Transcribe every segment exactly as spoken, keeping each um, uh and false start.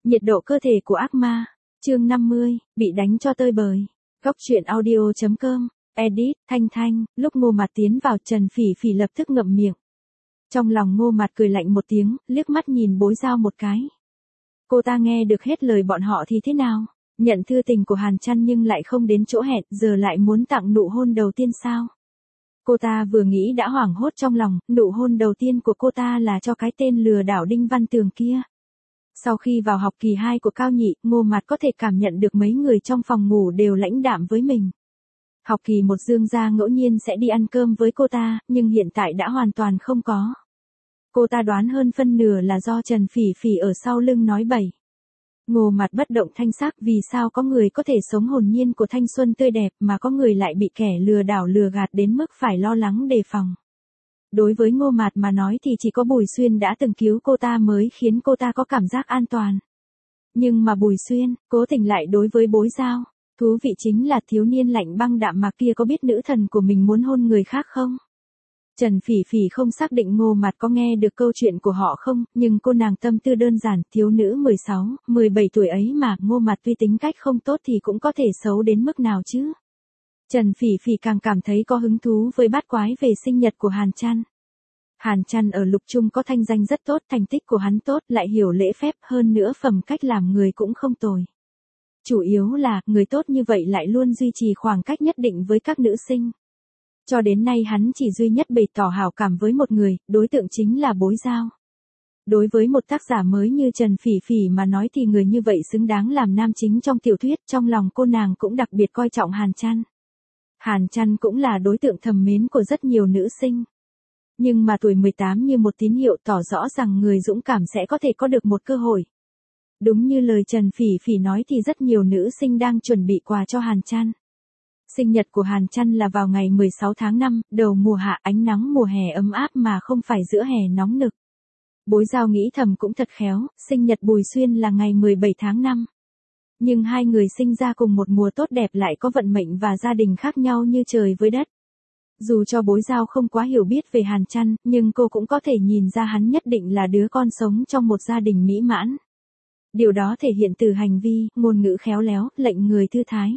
Nhiệt độ cơ thể của ác ma. Chương năm mươi, bị đánh cho tơi bời. Góc truyện audio chấm com. Edit, Thanh Thanh. Lúc Ngô Mạt tiến vào, Trần Phỉ Phỉ lập tức ngậm miệng. Trong lòng Ngô Mạt cười lạnh một tiếng, liếc mắt nhìn Bối Giao một cái. Cô ta nghe được hết lời bọn họ thì thế nào? Nhận thư tình của Hàn Chăn nhưng lại không đến chỗ hẹn, giờ lại muốn tặng nụ hôn đầu tiên sao? Cô ta vừa nghĩ đã hoảng hốt trong lòng, nụ hôn đầu tiên của cô ta là cho cái tên lừa đảo Đinh Văn Tường kia. Sau khi vào học kỳ hai của cao nhị, Ngô Mạt có thể cảm nhận được mấy người trong phòng ngủ đều lãnh đạm với mình. Học kỳ một Dương gia ngẫu nhiên sẽ đi ăn cơm với cô ta, nhưng hiện tại đã hoàn toàn không có. Cô ta đoán hơn phân nửa là do Trần Phỉ Phỉ ở sau lưng nói bậy. Ngô Mạt bất động thanh sắc, vì sao có người có thể sống hồn nhiên của thanh xuân tươi đẹp mà có người lại bị kẻ lừa đảo lừa gạt đến mức phải lo lắng đề phòng. Đối với Ngô Mạt mà nói thì chỉ có Bùi Xuyên đã từng cứu cô ta mới khiến cô ta có cảm giác an toàn. Nhưng mà Bùi Xuyên, cố tình lại đối với Bối Giao. Thú vị chính là thiếu niên lạnh băng đạm mạc kia có biết nữ thần của mình muốn hôn người khác không? Trần Phỉ Phỉ không xác định Ngô Mạt có nghe được câu chuyện của họ không, nhưng cô nàng tâm tư đơn giản, thiếu nữ mười sáu, mười bảy tuổi ấy mà, Ngô Mạt tuy tính cách không tốt thì cũng có thể xấu đến mức nào chứ? Trần Phỉ Phỉ càng cảm thấy có hứng thú với bát quái về sinh nhật của Hàn Chăn. Hàn Chăn ở Lục Trung có thanh danh rất tốt, thành tích của hắn tốt, lại hiểu lễ phép, hơn nữa phẩm cách làm người cũng không tồi. Chủ yếu là, người tốt như vậy lại luôn duy trì khoảng cách nhất định với các nữ sinh. Cho đến nay hắn chỉ duy nhất bày tỏ hảo cảm với một người, đối tượng chính là Bối Giao. Đối với một tác giả mới như Trần Phỉ Phỉ mà nói thì người như vậy xứng đáng làm nam chính trong tiểu thuyết, trong lòng cô nàng cũng đặc biệt coi trọng Hàn Chăn. Hàn Chăn cũng là đối tượng thầm mến của rất nhiều nữ sinh. Nhưng mà tuổi mười tám như một tín hiệu tỏ rõ rằng người dũng cảm sẽ có thể có được một cơ hội. Đúng như lời Trần Phỉ Phỉ nói thì rất nhiều nữ sinh đang chuẩn bị quà cho Hàn Chăn. Sinh nhật của Hàn Chăn là vào ngày mười sáu tháng năm, đầu mùa hạ, ánh nắng mùa hè ấm áp mà không phải giữa hè nóng nực. Bối Giao nghĩ thầm cũng thật khéo, sinh nhật Bùi Xuyên là ngày mười bảy tháng năm. Nhưng hai người sinh ra cùng một mùa tốt đẹp lại có vận mệnh và gia đình khác nhau như trời với đất. Dù cho Bối Giao không quá hiểu biết về Hàn Chăn, nhưng cô cũng có thể nhìn ra hắn nhất định là đứa con sống trong một gia đình mỹ mãn. Điều đó thể hiện từ hành vi, ngôn ngữ khéo léo, lệnh người thư thái.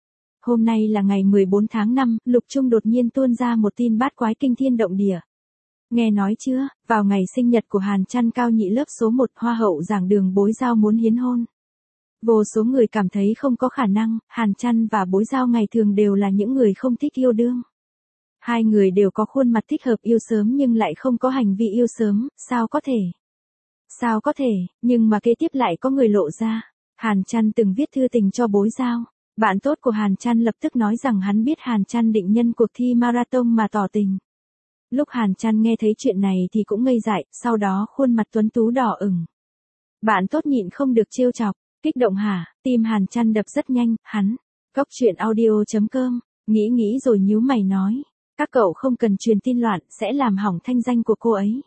Hôm nay là ngày mười bốn tháng năm, Lục Trung đột nhiên tuôn ra một tin bát quái kinh thiên động địa. Nghe nói chưa, vào ngày sinh nhật của Hàn Chăn cao nhị lớp số một, hoa hậu giảng đường Bối Giao muốn hiến hôn. Vô số người cảm thấy không có khả năng, Hàn Chăn và Bối Giao ngày thường đều là những người không thích yêu đương. Hai người đều có khuôn mặt thích hợp yêu sớm nhưng lại không có hành vi yêu sớm, sao có thể? Sao có thể, nhưng mà kế tiếp lại có người lộ ra. Hàn Chăn từng viết thư tình cho Bối Giao. Bạn tốt của Hàn Chăn lập tức nói rằng hắn biết Hàn Chăn định nhân cuộc thi marathon mà tỏ tình. Lúc Hàn Chăn nghe thấy chuyện này thì cũng ngây dại, sau đó khuôn mặt tuấn tú đỏ ửng. Bạn tốt nhịn không được trêu chọc, kích động hả? Tim Hàn Chăn đập rất nhanh, hắn. Góc truyện audio chấm com, nghĩ nghĩ rồi nhíu mày nói. Các cậu không cần truyền tin loạn, sẽ làm hỏng thanh danh của cô ấy.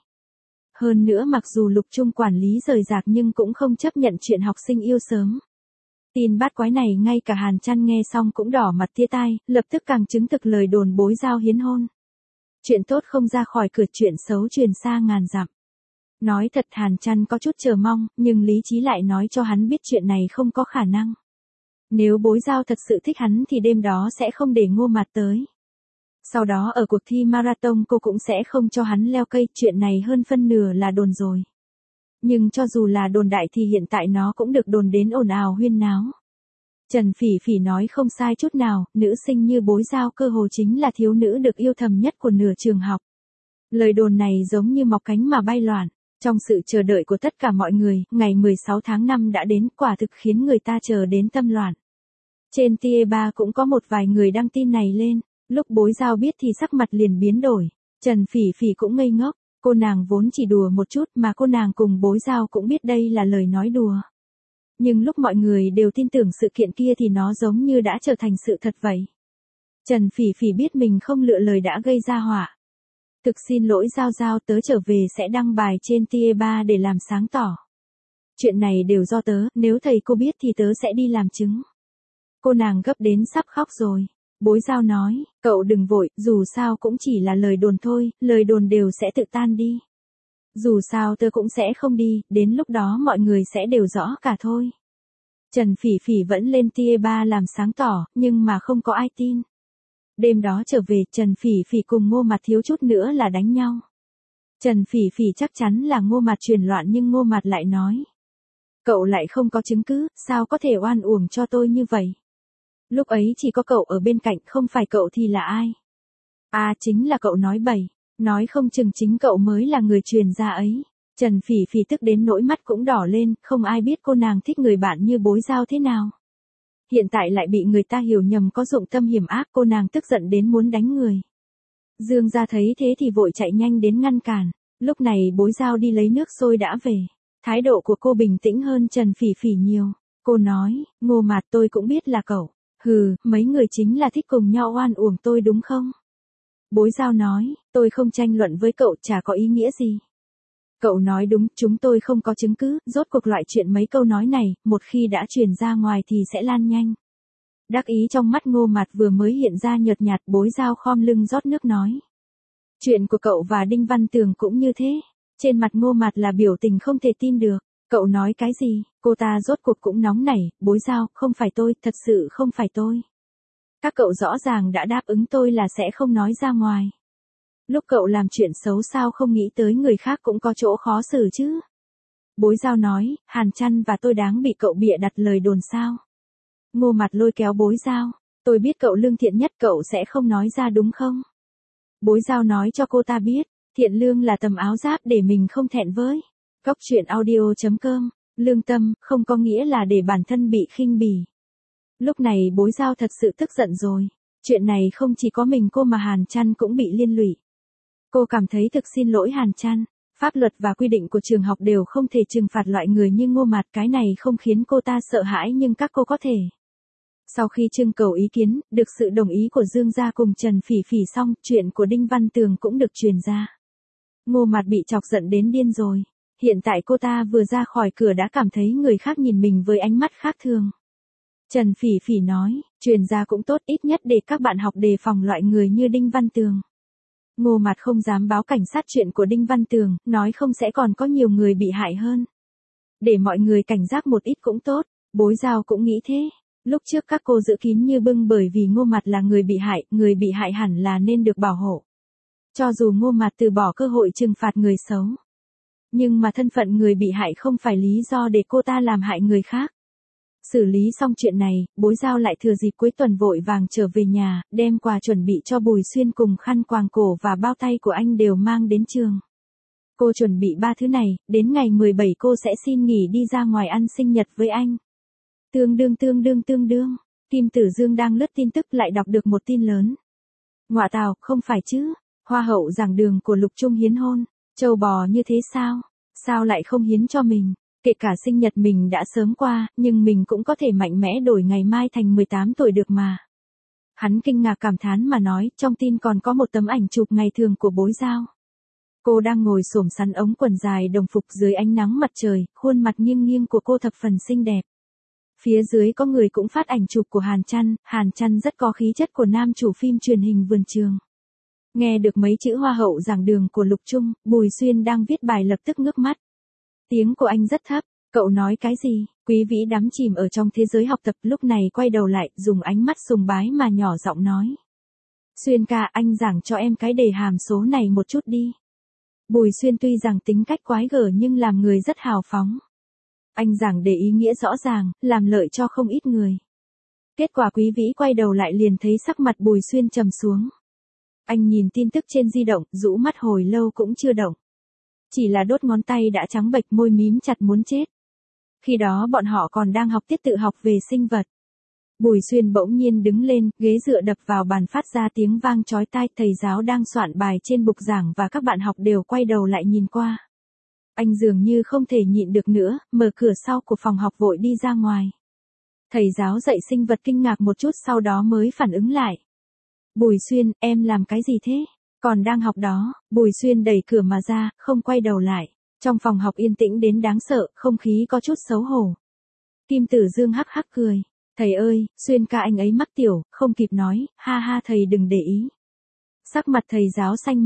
Hơn nữa mặc dù Lục Trung quản lý rời rạc nhưng cũng không chấp nhận chuyện học sinh yêu sớm. Tin bát quái này ngay cả Hàn Chăn nghe xong cũng đỏ mặt tía tai, lập tức càng chứng thực lời đồn Bối Giao hiến hôn. Chuyện tốt không ra khỏi cửa, chuyện xấu truyền xa ngàn dặm. Nói thật Hàn Chăn có chút chờ mong, nhưng lý trí lại nói cho hắn biết chuyện này không có khả năng. Nếu Bối Giao thật sự thích hắn thì đêm đó sẽ không để Ngô Mạt tới. Sau đó ở cuộc thi marathon cô cũng sẽ không cho hắn leo cây, chuyện này hơn phân nửa là đồn rồi. Nhưng cho dù là đồn đại thì hiện tại nó cũng được đồn đến ồn ào huyên náo. Trần Phỉ Phỉ nói không sai chút nào, nữ sinh như Bối Giao cơ hồ chính là thiếu nữ được yêu thầm nhất của nửa trường học. Lời đồn này giống như mọc cánh mà bay loạn. Trong sự chờ đợi của tất cả mọi người, ngày mười sáu tháng năm đã đến, quả thực khiến người ta chờ đến tâm loạn. Trên Tie ba cũng có một vài người đăng tin này lên. Lúc Bối Giao biết thì sắc mặt liền biến đổi. Trần Phỉ Phỉ cũng ngây ngốc. Cô nàng vốn chỉ đùa một chút mà cô nàng cùng Bối Giao cũng biết đây là lời nói đùa. Nhưng lúc mọi người đều tin tưởng sự kiện kia thì nó giống như đã trở thành sự thật vậy. Trần Phỉ Phỉ biết mình không lựa lời đã gây ra họa. Thực xin lỗi Giao Giao, tớ trở về sẽ đăng bài trên Tie ba để làm sáng tỏ. Chuyện này đều do tớ, nếu thầy cô biết thì tớ sẽ đi làm chứng. Cô nàng gấp đến sắp khóc rồi. Bối Giao nói, cậu đừng vội, dù sao cũng chỉ là lời đồn thôi, lời đồn đều sẽ tự tan đi. Dù sao tớ cũng sẽ không đi, đến lúc đó mọi người sẽ đều rõ cả thôi. Trần Phỉ Phỉ vẫn lên tia ba làm sáng tỏ, nhưng mà không có ai tin. Đêm đó trở về, Trần Phỉ Phỉ cùng Ngô Mạt thiếu chút nữa là đánh nhau. Trần Phỉ Phỉ chắc chắn là Ngô Mạt truyền loạn nhưng Ngô Mạt lại nói. Cậu lại không có chứng cứ, sao có thể oan uổng cho tôi như vậy? Lúc ấy chỉ có cậu ở bên cạnh, không phải cậu thì là ai? À chính là cậu nói bậy, nói không chừng chính cậu mới là người truyền ra ấy. Trần Phỉ Phỉ tức đến nỗi mắt cũng đỏ lên, không ai biết cô nàng thích người bạn như Bối Giao thế nào. Hiện tại lại bị người ta hiểu nhầm có dụng tâm hiểm ác, cô nàng tức giận đến muốn đánh người. Dương gia thấy thế thì vội chạy nhanh đến ngăn cản. Lúc này Bối Giao đi lấy nước sôi đã về. Thái độ của cô bình tĩnh hơn Trần Phỉ Phỉ nhiều. Cô nói, Ngô Mạt tôi cũng biết là cậu. Hừ, mấy người chính là thích cùng nhau oan uổng tôi đúng không? Bối Giao nói, tôi không tranh luận với cậu, chả có ý nghĩa gì. Cậu nói đúng, chúng tôi không có chứng cứ, rốt cuộc loại chuyện mấy câu nói này, một khi đã truyền ra ngoài thì sẽ lan nhanh. Đắc ý trong mắt Ngô Mạt vừa mới hiện ra nhợt nhạt, Bối Giao khom lưng rót nước nói. Chuyện của cậu và Đinh Văn Tường cũng như thế. Trên mặt Ngô Mạt là biểu tình không thể tin được. Cậu nói cái gì? Cô ta rốt cuộc cũng nóng nảy, Bối Giao, không phải tôi, thật sự không phải tôi. Các cậu rõ ràng đã đáp ứng tôi là sẽ không nói ra ngoài. Lúc cậu làm chuyện xấu sao không nghĩ tới người khác cũng có chỗ khó xử chứ? Bối Giao nói, Hàn Chăn và tôi đáng bị cậu bịa đặt lời đồn sao? Ngô Mạt lôi kéo Bối Giao, tôi biết cậu lương thiện nhất, cậu sẽ không nói ra đúng không? Bối Giao nói cho cô ta biết, thiện lương là tầm áo giáp để mình không thẹn với. Góc truyện audio chấm com, lương tâm, không có nghĩa là để bản thân bị khinh bỉ. Lúc này Bối Giao thật sự tức giận rồi. Chuyện này không chỉ có mình cô mà Hàn Chăn cũng bị liên lụy. Cô cảm thấy thực xin lỗi Hàn Chăn. Pháp luật và quy định của trường học đều không thể trừng phạt loại người như Ngô Mạt, cái này không khiến cô ta sợ hãi nhưng các cô có thể. Sau khi trưng cầu ý kiến, được sự đồng ý của Dương gia cùng Trần Phỉ Phỉ xong, chuyện của Đinh Văn Tường cũng được truyền ra. Ngô Mạt bị chọc giận đến điên rồi. Hiện tại cô ta vừa ra khỏi cửa đã cảm thấy người khác nhìn mình với ánh mắt khác thường. Trần Phỉ Phỉ nói, truyền ra cũng tốt, ít nhất để các bạn học đề phòng loại người như Đinh Văn Tường. Ngô Mạt không dám báo cảnh sát chuyện của Đinh Văn Tường, nói không sẽ còn có nhiều người bị hại hơn. Để mọi người cảnh giác một ít cũng tốt, Bối Giao cũng nghĩ thế. Lúc trước các cô giữ kín như bưng bởi vì Ngô Mạt là người bị hại, người bị hại hẳn là nên được bảo hộ. Cho dù Ngô Mạt từ bỏ cơ hội trừng phạt người xấu. Nhưng mà thân phận người bị hại không phải lý do để cô ta làm hại người khác. Xử lý xong chuyện này, Bối Giao lại thừa dịp cuối tuần vội vàng trở về nhà, đem quà chuẩn bị cho Bùi Xuyên cùng khăn quàng cổ và bao tay của anh đều mang đến trường. Cô chuẩn bị ba thứ này, đến ngày mười bảy cô sẽ xin nghỉ đi ra ngoài ăn sinh nhật với anh. Tương đương tương đương tương đương, Kim Tử Dương đang lướt tin tức lại đọc được một tin lớn. Ngoạ tào, không phải chứ, Hoa hậu giảng đường của Lục Trung hiến hôn, trâu bò như thế sao? Sao lại không hiến cho mình? Kể cả sinh nhật mình đã sớm qua, nhưng mình cũng có thể mạnh mẽ đổi ngày mai thành mười tám tuổi được mà. Hắn kinh ngạc cảm thán mà nói, trong tin còn có một tấm ảnh chụp ngày thường của Bối Giao. Cô đang ngồi xổm sắn ống quần dài đồng phục dưới ánh nắng mặt trời, khuôn mặt nghiêng nghiêng của cô thập phần xinh đẹp. Phía dưới có người cũng phát ảnh chụp của Hàn Chăn, Hàn Chăn rất có khí chất của nam chủ phim truyền hình Vườn Trường. Nghe được mấy chữ Hoa hậu giảng đường của Lục Trung, Bùi Xuyên đang viết bài lập tức ngước mắt. Tiếng của anh rất thấp, cậu nói cái gì? Quý Vĩ đắm chìm ở trong thế giới học tập lúc này quay đầu lại, dùng ánh mắt sùng bái mà nhỏ giọng nói. Xuyên ca, anh giảng cho em cái đề hàm số này một chút đi. Bùi Xuyên tuy rằng tính cách quái gở nhưng làm người rất hào phóng. Anh giảng để ý nghĩa rõ ràng, làm lợi cho không ít người. Kết quả Quý Vĩ quay đầu lại liền thấy sắc mặt Bùi Xuyên trầm xuống. Anh nhìn tin tức trên di động, rũ mắt hồi lâu cũng chưa động. Chỉ là đốt ngón tay đã trắng bệch, môi mím chặt muốn chết. Khi đó bọn họ còn đang học tiết tự học về sinh vật. Bùi Xuyên bỗng nhiên đứng lên, ghế dựa đập vào bàn phát ra tiếng vang chói tai, thầy giáo đang soạn bài trên bục giảng và các bạn học đều quay đầu lại nhìn qua. Anh dường như không thể nhịn được nữa, mở cửa sau của phòng học vội đi ra ngoài. Thầy giáo dạy sinh vật kinh ngạc một chút sau đó mới phản ứng lại. Bùi Xuyên, em làm cái gì thế? Còn đang học đó, Bùi Xuyên đẩy cửa mà ra, không quay đầu lại. Trong phòng học yên tĩnh đến đáng sợ, không khí có chút xấu hổ. Kim Tử Dương hắc hắc cười. Thầy ơi, Xuyên ca anh ấy mắc tiểu, không kịp nói, ha ha thầy đừng để ý. Sắc mặt thầy giáo xanh mét,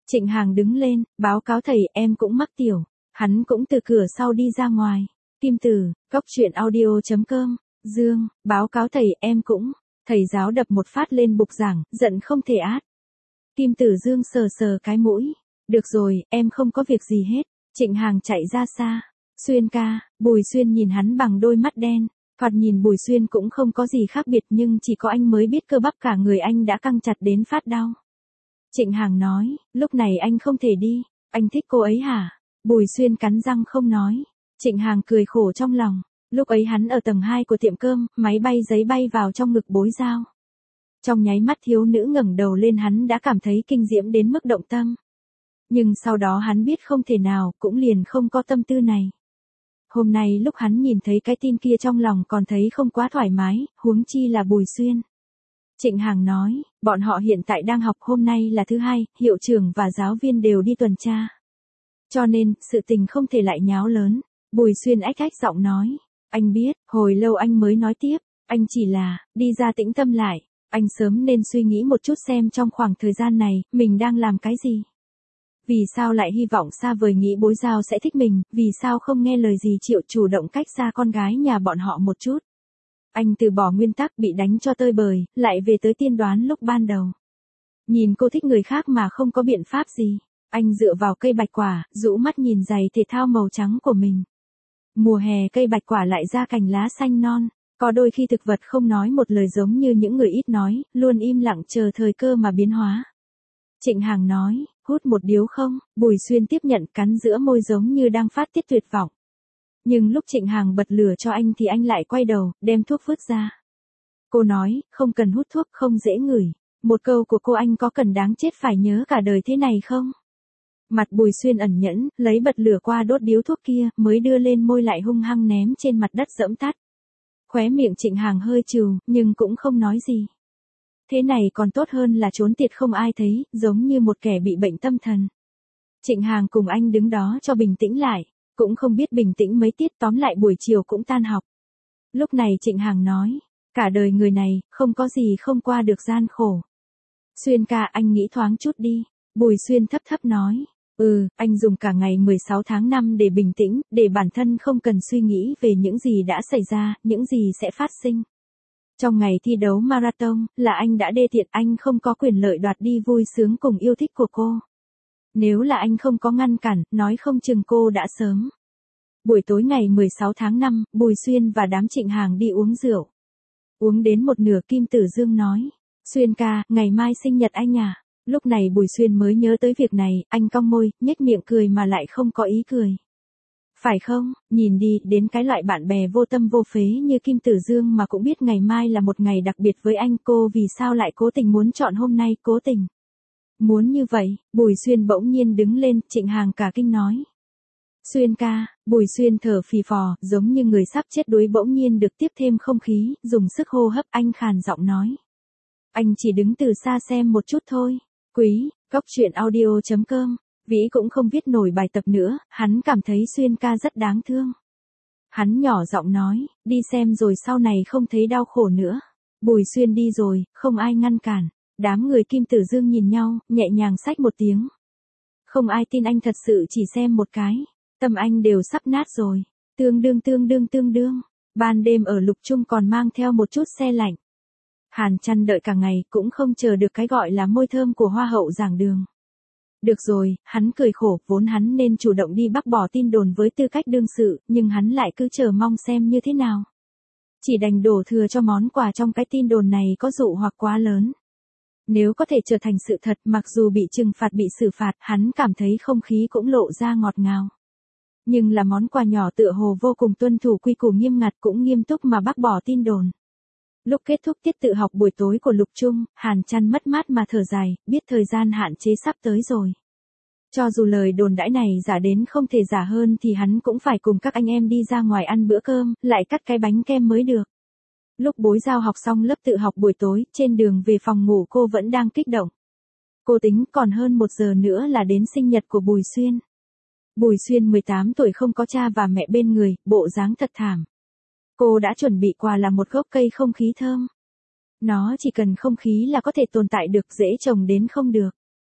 Trịnh Hàng đứng lên, báo cáo thầy, em cũng mắc tiểu. Hắn cũng từ cửa sau đi ra ngoài. Kim Tử, Cốc truyện audio chấm com. Dương, báo cáo thầy, em cũng. Thầy giáo đập một phát lên bục giảng, giận không thể át. Kim Tử Dương sờ sờ cái mũi. Được rồi, em không có việc gì hết. Trịnh Hàng chạy ra xa. Xuyên ca, Bùi Xuyên nhìn hắn bằng đôi mắt đen. Thoạt nhìn Bùi Xuyên cũng không có gì khác biệt nhưng chỉ có anh mới biết cơ bắp cả người anh đã căng chặt đến phát đau. Trịnh Hàng nói, lúc này anh không thể đi. Anh thích cô ấy hả? Bùi Xuyên cắn răng không nói. Trịnh Hàng cười khổ trong lòng. Lúc ấy hắn ở tầng hai của tiệm cơm, máy bay giấy bay vào trong ngực Bối Giao. Trong nháy mắt thiếu nữ ngẩng đầu lên hắn đã cảm thấy kinh diễm đến mức động tâm. Nhưng sau đó hắn biết không thể nào, cũng liền không có tâm tư này. Hôm nay lúc hắn nhìn thấy cái tin kia trong lòng còn thấy không quá thoải mái, huống chi là Bùi Xuyên. Trịnh Hàng nói, bọn họ hiện tại đang học, hôm nay là thứ hai, hiệu trưởng và giáo viên đều đi tuần tra. Cho nên, sự tình không thể lại nháo lớn. Bùi Xuyên ách ách giọng nói, anh biết, hồi lâu anh mới nói tiếp, anh chỉ là, đi ra tĩnh tâm lại, anh sớm nên suy nghĩ một chút xem trong khoảng thời gian này, mình đang làm cái gì. Vì sao lại hy vọng xa vời nghĩ Bối Giao sẽ thích mình, vì sao không nghe lời gì Triệu chủ động cách xa con gái nhà bọn họ một chút. Anh từ bỏ nguyên tắc bị đánh cho tơi bời, lại về tới tiên đoán lúc ban đầu. Nhìn cô thích người khác mà không có biện pháp gì. Anh dựa vào cây bạch quả, rũ mắt nhìn giày thể thao màu trắng của mình. Mùa hè cây bạch quả lại ra cành lá xanh non. Có đôi khi thực vật không nói một lời giống như những người ít nói, luôn im lặng chờ thời cơ mà biến hóa. Trịnh Hàng nói, hút một điếu không? Bùi Xuyên tiếp nhận cắn giữa môi giống như đang phát tiết tuyệt vọng. Nhưng lúc Trịnh Hàng bật lửa cho anh thì anh lại quay đầu, đem thuốc vứt ra. Cô nói, không cần hút thuốc, không dễ ngửi. Một câu của cô anh có cần đáng chết phải nhớ cả đời thế này không? Mặt Bùi Xuyên ẩn nhẫn, lấy bật lửa qua đốt điếu thuốc kia, mới đưa lên môi lại hung hăng ném trên mặt đất dẫm tắt. Khóe miệng Trịnh Hàng hơi trừ, nhưng cũng không nói gì. Thế này còn tốt hơn là trốn tiệt không ai thấy, giống như một kẻ bị bệnh tâm thần. Trịnh Hàng cùng anh đứng đó cho bình tĩnh lại, cũng không biết bình tĩnh mấy tiết, tóm lại buổi chiều cũng tan học. Lúc này Trịnh Hàng nói, cả đời người này, không có gì không qua được gian khổ. Xuyên ca, anh nghĩ thoáng chút đi. Bùi Xuyên thấp thấp nói, ừ, anh dùng cả ngày mười sáu tháng năm để bình tĩnh, để bản thân không cần suy nghĩ về những gì đã xảy ra, những gì sẽ phát sinh. Trong ngày thi đấu marathon, là anh đã đê tiện, anh không có quyền lợi đoạt đi vui sướng cùng yêu thích của cô. Nếu là anh không có ngăn cản, nói không chừng cô đã sớm. Buổi tối ngày mười sáu tháng năm, Bùi Xuyên và đám Trịnh Hàng đi uống rượu. Uống đến một nửa Kim Tử Dương nói, Xuyên ca, ngày mai sinh nhật anh à? Lúc này Bùi Xuyên mới nhớ tới việc này, anh cong môi, nhếch miệng cười mà lại không có ý cười. Phải không, nhìn đi, đến cái loại bạn bè vô tâm vô phế như Kim Tử Dương mà cũng biết ngày mai là một ngày đặc biệt với anh, cô vì sao lại cố tình muốn chọn hôm nay, cố tình. Muốn như vậy, Bùi Xuyên bỗng nhiên đứng lên, Trịnh Hàng cả kinh nói. Xuyên ca, Bùi Xuyên thở phì phò, giống như người sắp chết đuối bỗng nhiên được tiếp thêm không khí, dùng sức hô hấp, anh khàn giọng nói. Anh chỉ đứng từ xa xem một chút thôi. Quý, Cốc truyện audio chấm com. Vĩ cũng không viết nổi bài tập nữa, hắn cảm thấy Xuyên ca rất đáng thương. Hắn nhỏ giọng nói, đi xem rồi sau này không thấy đau khổ nữa. Bùi Xuyên đi rồi, không ai ngăn cản. Đám người Kim Tử Dương nhìn nhau, nhẹ nhàng xách một tiếng. Không ai tin anh thật sự chỉ xem một cái. Tâm anh đều sắp nát rồi. Tương đương tương đương tương đương. Ban đêm ở Lục Trung còn mang theo một chút se lạnh. Hàn Chăn đợi cả ngày cũng không chờ được cái gọi là môi thơm của hoa hậu giảng đường. Được rồi, hắn cười khổ, vốn hắn nên chủ động đi bác bỏ tin đồn với tư cách đương sự, nhưng hắn lại cứ chờ mong xem như thế nào. Chỉ đành đổ thừa cho món quà trong cái tin đồn này có dụ hoặc quá lớn. Nếu có thể trở thành sự thật, mặc dù bị trừng phạt bị xử phạt, hắn cảm thấy không khí cũng lộ ra ngọt ngào. Nhưng là món quà nhỏ tựa hồ vô cùng tuân thủ quy củ nghiêm ngặt cũng nghiêm túc mà bác bỏ tin đồn. Lúc kết thúc tiết tự học buổi tối của Lục Trung, Hàn Chăn mất mát mà thở dài, biết thời gian hạn chế sắp tới rồi. Cho dù lời đồn đãi này giả đến không thể giả hơn thì hắn cũng phải cùng các anh em đi ra ngoài ăn bữa cơm, lại cắt cái bánh kem mới được. Lúc Bối Giao học xong lớp tự học buổi tối, trên đường về phòng ngủ cô vẫn đang kích động. Cô tính còn hơn một giờ nữa là đến sinh nhật của Bùi Xuyên. Bùi Xuyên mười tám tuổi không có cha và mẹ bên người, bộ dáng thật thảm. Cô đã chuẩn bị quà là một gốc cây không khí thơm. Nó chỉ cần không khí là có thể tồn tại được, dễ trồng đến không được.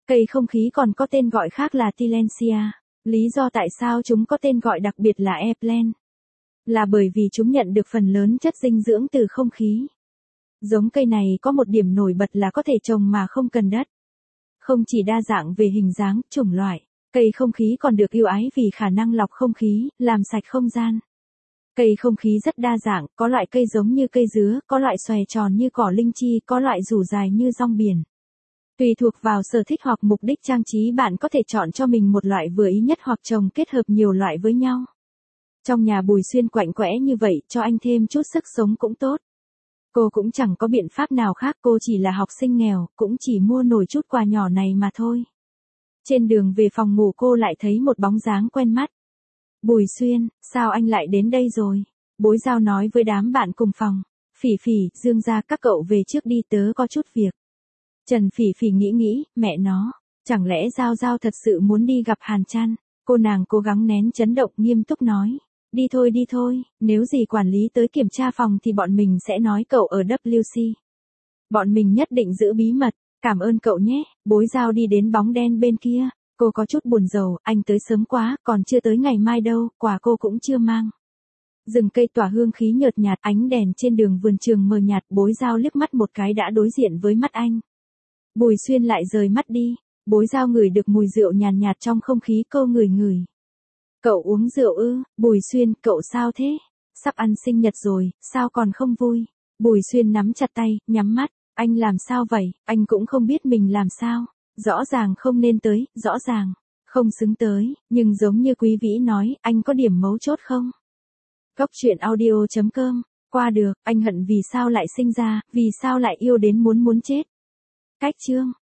Cây không khí còn có tên gọi khác là Tillandsia. Lý do tại sao chúng có tên gọi đặc biệt là airplant là bởi vì chúng nhận được phần lớn chất dinh dưỡng từ không khí. Giống cây này có một điểm nổi bật là có thể trồng mà không cần đất. Không chỉ đa dạng về hình dáng, chủng loại, cây không khí còn được ưu ái vì khả năng lọc không khí, làm sạch không gian. Cây không khí rất đa dạng, có loại cây giống như cây dứa, có loại xòe tròn như cỏ linh chi, có loại rủ dài như rong biển. Tùy thuộc vào sở thích hoặc mục đích trang trí, bạn có thể chọn cho mình một loại vừa ý nhất hoặc trồng kết hợp nhiều loại với nhau. Trong nhà Bùi Xuyên quạnh quẽ như vậy, cho anh thêm chút sức sống cũng tốt. Cô cũng chẳng có biện pháp nào khác, cô chỉ là học sinh nghèo, cũng chỉ mua nổi chút quà nhỏ này mà thôi. Trên đường về phòng ngủ cô lại thấy một bóng dáng quen mắt. Bùi Xuyên, sao anh lại đến đây rồi? Bối Giao nói với đám bạn cùng phòng. Phỉ Phỉ, Dương gia các cậu về trước đi, tớ có chút việc. Trần Phỉ Phỉ nghĩ nghĩ, mẹ nó, chẳng lẽ Giao Giao thật sự muốn đi gặp Hàn Trăn? Cô nàng cố gắng nén chấn động, nghiêm túc nói. Đi thôi đi thôi, nếu gì quản lý tới kiểm tra phòng thì bọn mình sẽ nói cậu ở W C. Bọn mình nhất định giữ bí mật, cảm ơn cậu nhé. Bối Giao đi đến bóng đen bên kia, cô có chút buồn rầu, anh tới sớm quá, còn chưa tới ngày mai đâu, quà cô cũng chưa mang. Rừng cây tỏa hương khí nhợt nhạt, ánh đèn trên đường vườn trường mờ nhạt, Bối Giao liếc mắt một cái đã đối diện với mắt anh. Bùi Xuyên lại rời mắt đi, Bối Giao ngửi được mùi rượu nhàn nhạt, nhạt trong không khí, câu ngửi ngửi. Cậu uống rượu ư? Bùi Xuyên, cậu sao thế? Sắp ăn sinh nhật rồi, sao còn không vui? Bùi Xuyên nắm chặt tay, nhắm mắt, anh làm sao vậy? Anh cũng không biết mình làm sao. Rõ ràng không nên tới, rõ ràng không xứng tới, nhưng giống như Quý Vĩ nói, anh có điểm mấu chốt không? Góc truyện audio chấm com, qua được, anh hận vì sao lại sinh ra, vì sao lại yêu đến muốn muốn chết. Cách chương